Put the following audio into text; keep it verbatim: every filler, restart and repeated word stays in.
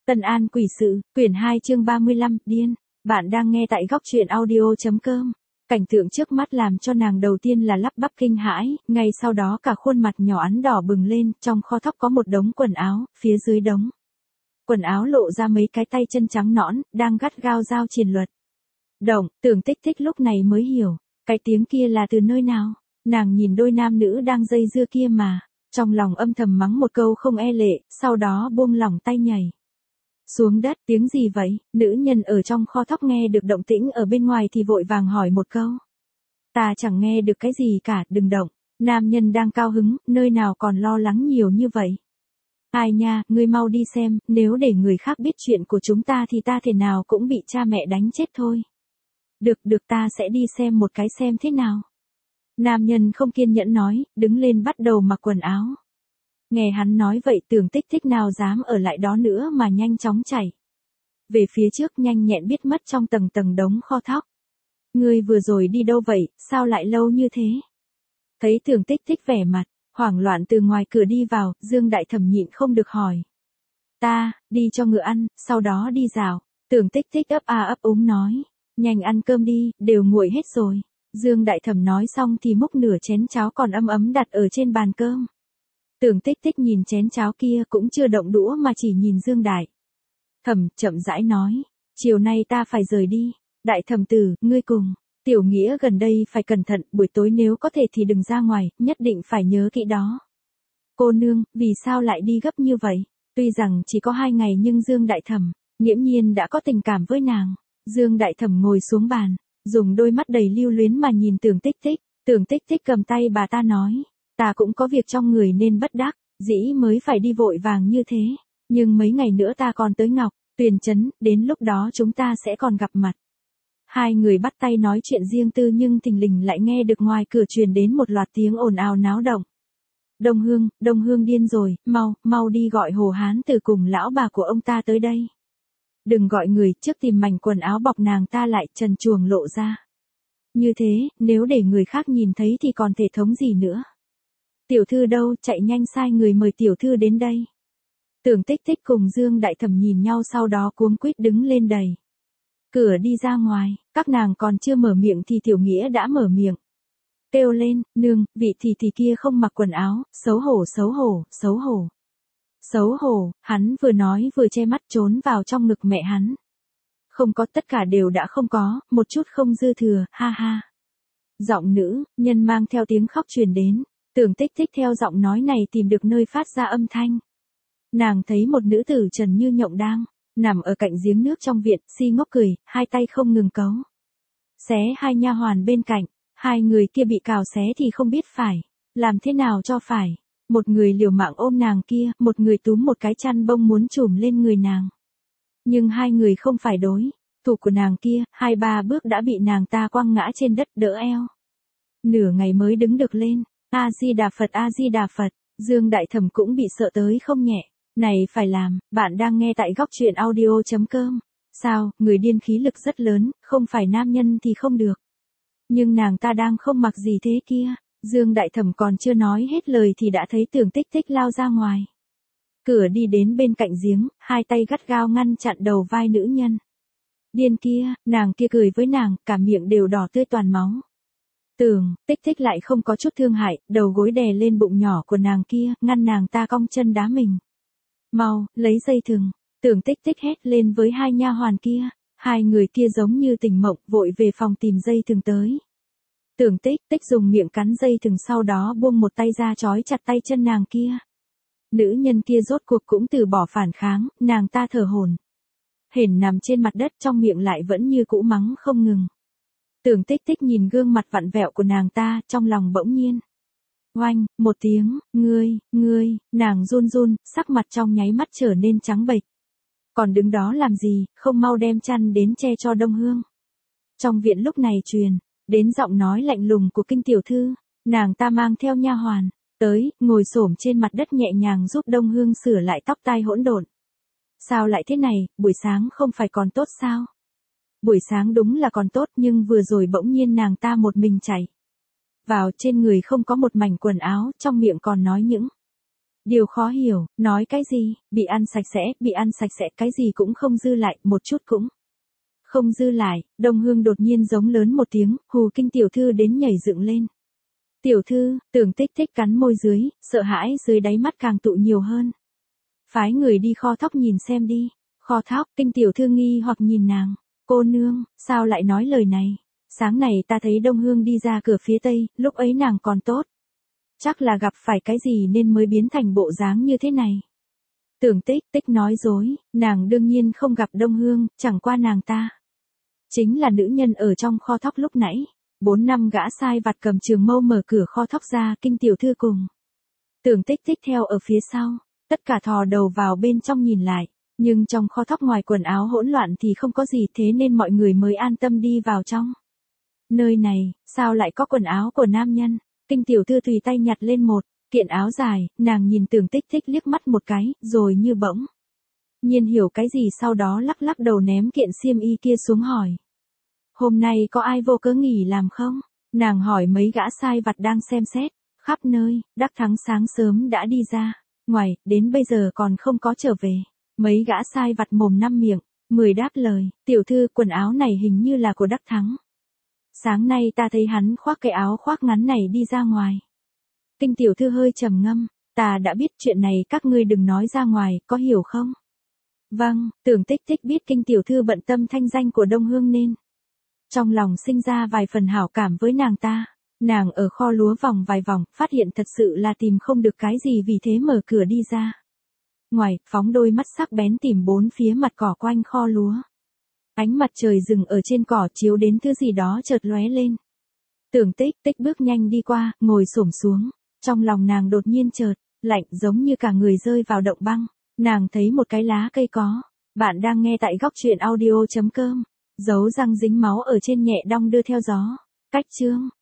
Tân An quỷ sự, quyển hai chương ba mươi lăm, điên. Bạn đang nghe tại góc truyện audio.com. Cảnh tượng trước mắt làm cho nàng đầu tiên là lắp bắp kinh hãi, ngay sau đó cả khuôn mặt nhỏ ắn đỏ bừng lên, trong kho thóc có một đống quần áo, phía dưới đống quần áo lộ ra mấy cái tay chân trắng nõn, đang gắt gao giao triền luật. Động, Tưởng Tích Tích lúc này mới hiểu, cái tiếng kia là từ nơi nào. Nàng nhìn đôi nam nữ đang dây dưa kia mà, trong lòng âm thầm mắng một câu không e lệ, sau đó buông lỏng tay nhảy xuống đất. Tiếng gì vậy? Nữ nhân ở trong kho thóc nghe được động tĩnh ở bên ngoài thì vội vàng hỏi một câu. Ta chẳng nghe được cái gì cả, đừng động. Nam nhân đang cao hứng, nơi nào còn lo lắng nhiều như vậy. Ai nha, ngươi mau đi xem, nếu để người khác biết chuyện của chúng ta thì ta thể nào cũng bị cha mẹ đánh chết thôi. Được được, ta sẽ đi xem một cái xem thế nào. Nam nhân không kiên nhẫn nói, đứng lên bắt đầu mặc quần áo. Nghe hắn nói vậy, Tưởng Tích Tích nào dám ở lại đó nữa mà nhanh chóng chạy về phía trước, nhanh nhẹn biết mất trong tầng tầng đống kho thóc. Ngươi vừa rồi đi đâu vậy, sao lại lâu như thế? Thấy Tưởng Tích Tích vẻ mặt hoảng loạn từ ngoài cửa đi vào, Dương Đại Thẩm nhịn không được hỏi. Ta, đi cho ngựa ăn, sau đó đi rào. Tưởng Tích Tích ấp a ấp úng nói. Nhanh ăn cơm đi, đều nguội hết rồi. Dương Đại Thẩm nói xong thì múc nửa chén cháo còn ấm ấm đặt ở trên bàn cơm. Tưởng Tích Tích nhìn chén cháo kia cũng chưa động đũa mà chỉ nhìn Dương Đại Thẩm, chậm rãi nói. Chiều nay ta phải rời đi. Đại Thẩm tử, ngươi cùng Tiểu Nghĩa gần đây phải cẩn thận, buổi tối nếu có thể thì đừng ra ngoài, nhất định phải nhớ kỹ đó. Cô nương, vì sao lại đi gấp như vậy? Tuy rằng chỉ có hai ngày nhưng Dương Đại Thẩm nghiễm nhiên đã có tình cảm với nàng. Dương Đại Thẩm ngồi xuống bàn, dùng đôi mắt đầy lưu luyến mà nhìn Tưởng Tích Tích. Tưởng Tích Tích cầm tay bà ta nói. Ta cũng có việc trong người nên bất đắc dĩ mới phải đi vội vàng như thế. Nhưng mấy ngày nữa ta còn tới Ngọc Tuyền Trấn, đến lúc đó chúng ta sẽ còn gặp mặt. Hai người bắt tay nói chuyện riêng tư nhưng thình lình lại nghe được ngoài cửa truyền đến một loạt tiếng ồn ào náo động. Đông Hương, Đông Hương điên rồi, mau, mau đi gọi Hồ Hán Từ cùng lão bà của ông ta tới đây. Đừng gọi người, trước tìm mảnh quần áo bọc nàng ta lại, trần truồng lộ ra. Như thế, nếu để người khác nhìn thấy thì còn thể thống gì nữa. Tiểu thư đâu, chạy nhanh sai người mời tiểu thư đến đây. Tưởng Tích Tích cùng Dương Đại Thẩm nhìn nhau, sau đó cuống quýt đứng lên đẩy cửa đi ra ngoài. Các nàng còn chưa mở miệng thì Tiểu Nghĩa đã mở miệng. Kêu lên, nương, vị thì thì kia không mặc quần áo, xấu hổ xấu hổ, xấu hổ. Xấu hổ, hắn vừa nói vừa che mắt trốn vào trong ngực mẹ hắn. Không có, tất cả đều đã không có, một chút không dư thừa, ha ha. Giọng nữ nhân mang theo tiếng khóc truyền đến. Tưởng Tích Tích theo giọng nói này tìm được nơi phát ra âm thanh. Nàng thấy một nữ tử trần như nhộng đang nằm ở cạnh giếng nước trong viện, si ngốc cười, hai tay không ngừng cấu xé hai nha hoàn bên cạnh. Hai người kia bị cào xé thì không biết phải làm thế nào cho phải. Một người liều mạng ôm nàng kia, một người túm một cái chăn bông muốn trùm lên người nàng. Nhưng hai người không phải đối thủ của nàng kia, hai ba bước đã bị nàng ta quăng ngã trên đất đỡ eo. Nửa ngày mới đứng được lên. A Di Đà Phật, A Di Đà Phật. Dương Đại Thẩm cũng bị sợ tới không nhẹ. Này phải làm, bạn đang nghe tại góc truyện audio.com. Sao, người điên khí lực rất lớn, không phải nam nhân thì không được. Nhưng nàng ta đang không mặc gì thế kia. Dương Đại Thẩm còn chưa nói hết lời thì đã thấy Tưởng Tích Tích lao ra ngoài cửa đi đến bên cạnh giếng, hai tay gắt gao ngăn chặn đầu vai nữ nhân điên kia. Nàng kia cười với nàng, cả miệng đều đỏ tươi toàn máu. Tưởng Tích Tích lại không có chút thương hại, đầu gối đè lên bụng nhỏ của nàng kia, ngăn nàng ta cong chân đá mình. Mau, lấy dây thừng. Tưởng Tích Tích hét lên với hai nha hoàn kia. Hai người kia giống như tỉnh mộng, vội về phòng tìm dây thừng tới. Tưởng Tích Tích dùng miệng cắn dây thừng, sau đó buông một tay ra trói chặt tay chân nàng kia. Nữ nhân kia rốt cuộc cũng từ bỏ phản kháng, nàng ta thở hổn hển nằm trên mặt đất, trong miệng lại vẫn như cũ mắng không ngừng. Tưởng Tích Tích nhìn gương mặt vặn vẹo của nàng ta, trong lòng bỗng nhiên oanh, một tiếng, ngươi, ngươi, nàng run run, sắc mặt trong nháy mắt trở nên trắng bệch. Còn đứng đó làm gì, không mau đem chăn đến che cho Đông Hương. Trong viện lúc này truyền đến giọng nói lạnh lùng của Kinh tiểu thư. Nàng ta mang theo nha hoàn tới, ngồi xổm trên mặt đất nhẹ nhàng giúp Đông Hương sửa lại tóc tai hỗn độn. Sao lại thế này, buổi sáng không phải còn tốt sao? Buổi sáng đúng là còn tốt, nhưng vừa rồi bỗng nhiên nàng ta một mình chạy vào, trên người không có một mảnh quần áo, trong miệng còn nói những Điều khó hiểu, nói cái gì, bị ăn sạch sẽ, bị ăn sạch sẽ, cái gì cũng không dư lại, một chút cũng không dư lại. Đông Hương đột nhiên giống lớn một tiếng, Hù Kinh tiểu thư đến nhảy dựng lên. Tiểu thư, Tưởng Tích Tích cắn môi dưới, sợ hãi dưới đáy mắt càng tụ nhiều hơn. Phái người đi kho thóc nhìn xem đi. Kho thóc, Kinh tiểu thư nghi hoặc nhìn nàng. Cô nương, sao lại nói lời này? Sáng này ta thấy Đông Hương đi ra cửa phía tây, lúc ấy nàng còn tốt. Chắc là gặp phải cái gì nên mới biến thành bộ dáng như thế này. Tưởng Tích Tích nói dối, nàng đương nhiên không gặp Đông Hương, chẳng qua nàng ta chính là nữ nhân ở trong kho thóc lúc nãy. Bốn năm gã sai vặt cầm trường mâu mở cửa kho thóc ra, Kinh tiểu thư cùng Tưởng Tích Tích theo ở phía sau, tất cả thò đầu vào bên trong nhìn lại, nhưng trong kho thóc ngoài quần áo hỗn loạn thì không có gì, thế nên mọi người mới an tâm đi vào trong. Nơi này, sao lại có quần áo của nam nhân? Kinh tiểu thư tùy tay nhặt lên một kiện áo dài, nàng nhìn Tưởng Tích Tích liếc mắt một cái, rồi như bỗng nhiên hiểu cái gì, sau đó lắc lắc đầu ném kiện xiêm y kia xuống hỏi. Hôm nay có ai vô cớ nghỉ làm không? Nàng hỏi mấy gã sai vặt đang xem xét, khắp nơi. Đắc Thắng sáng sớm đã đi ra, ngoài, đến bây giờ còn không có trở về. Mấy gã sai vặt mồm năm miệng, mười đáp lời, tiểu thư quần áo này hình như là của Đắc Thắng. Sáng nay ta thấy hắn khoác cái áo khoác ngắn này đi ra ngoài. Kinh tiểu thư hơi trầm ngâm, ta đã biết chuyện này, các ngươi đừng nói ra ngoài, có hiểu không? Vâng, Tưởng Tích Tích biết Kinh tiểu thư bận tâm thanh danh của Đông Hương nên trong lòng sinh ra vài phần hảo cảm với nàng ta. Nàng ở kho lúa vòng vài vòng, phát hiện thật sự là tìm không được cái gì, vì thế mở cửa đi ra ngoài, phóng đôi mắt sắc bén tìm bốn phía mặt cỏ quanh kho lúa. Ánh mặt trời dừng ở trên cỏ chiếu đến thứ gì đó chợt lóe lên. Tưởng Tích Tích bước nhanh đi qua, ngồi xổm xuống. Trong lòng nàng đột nhiên chợt lạnh, giống như cả người rơi vào động băng. Nàng thấy một cái lá cây có. Bạn đang nghe tại góc truyện audio chấm com. Dấu răng dính máu ở trên nhẹ đong đưa theo gió. Cách chương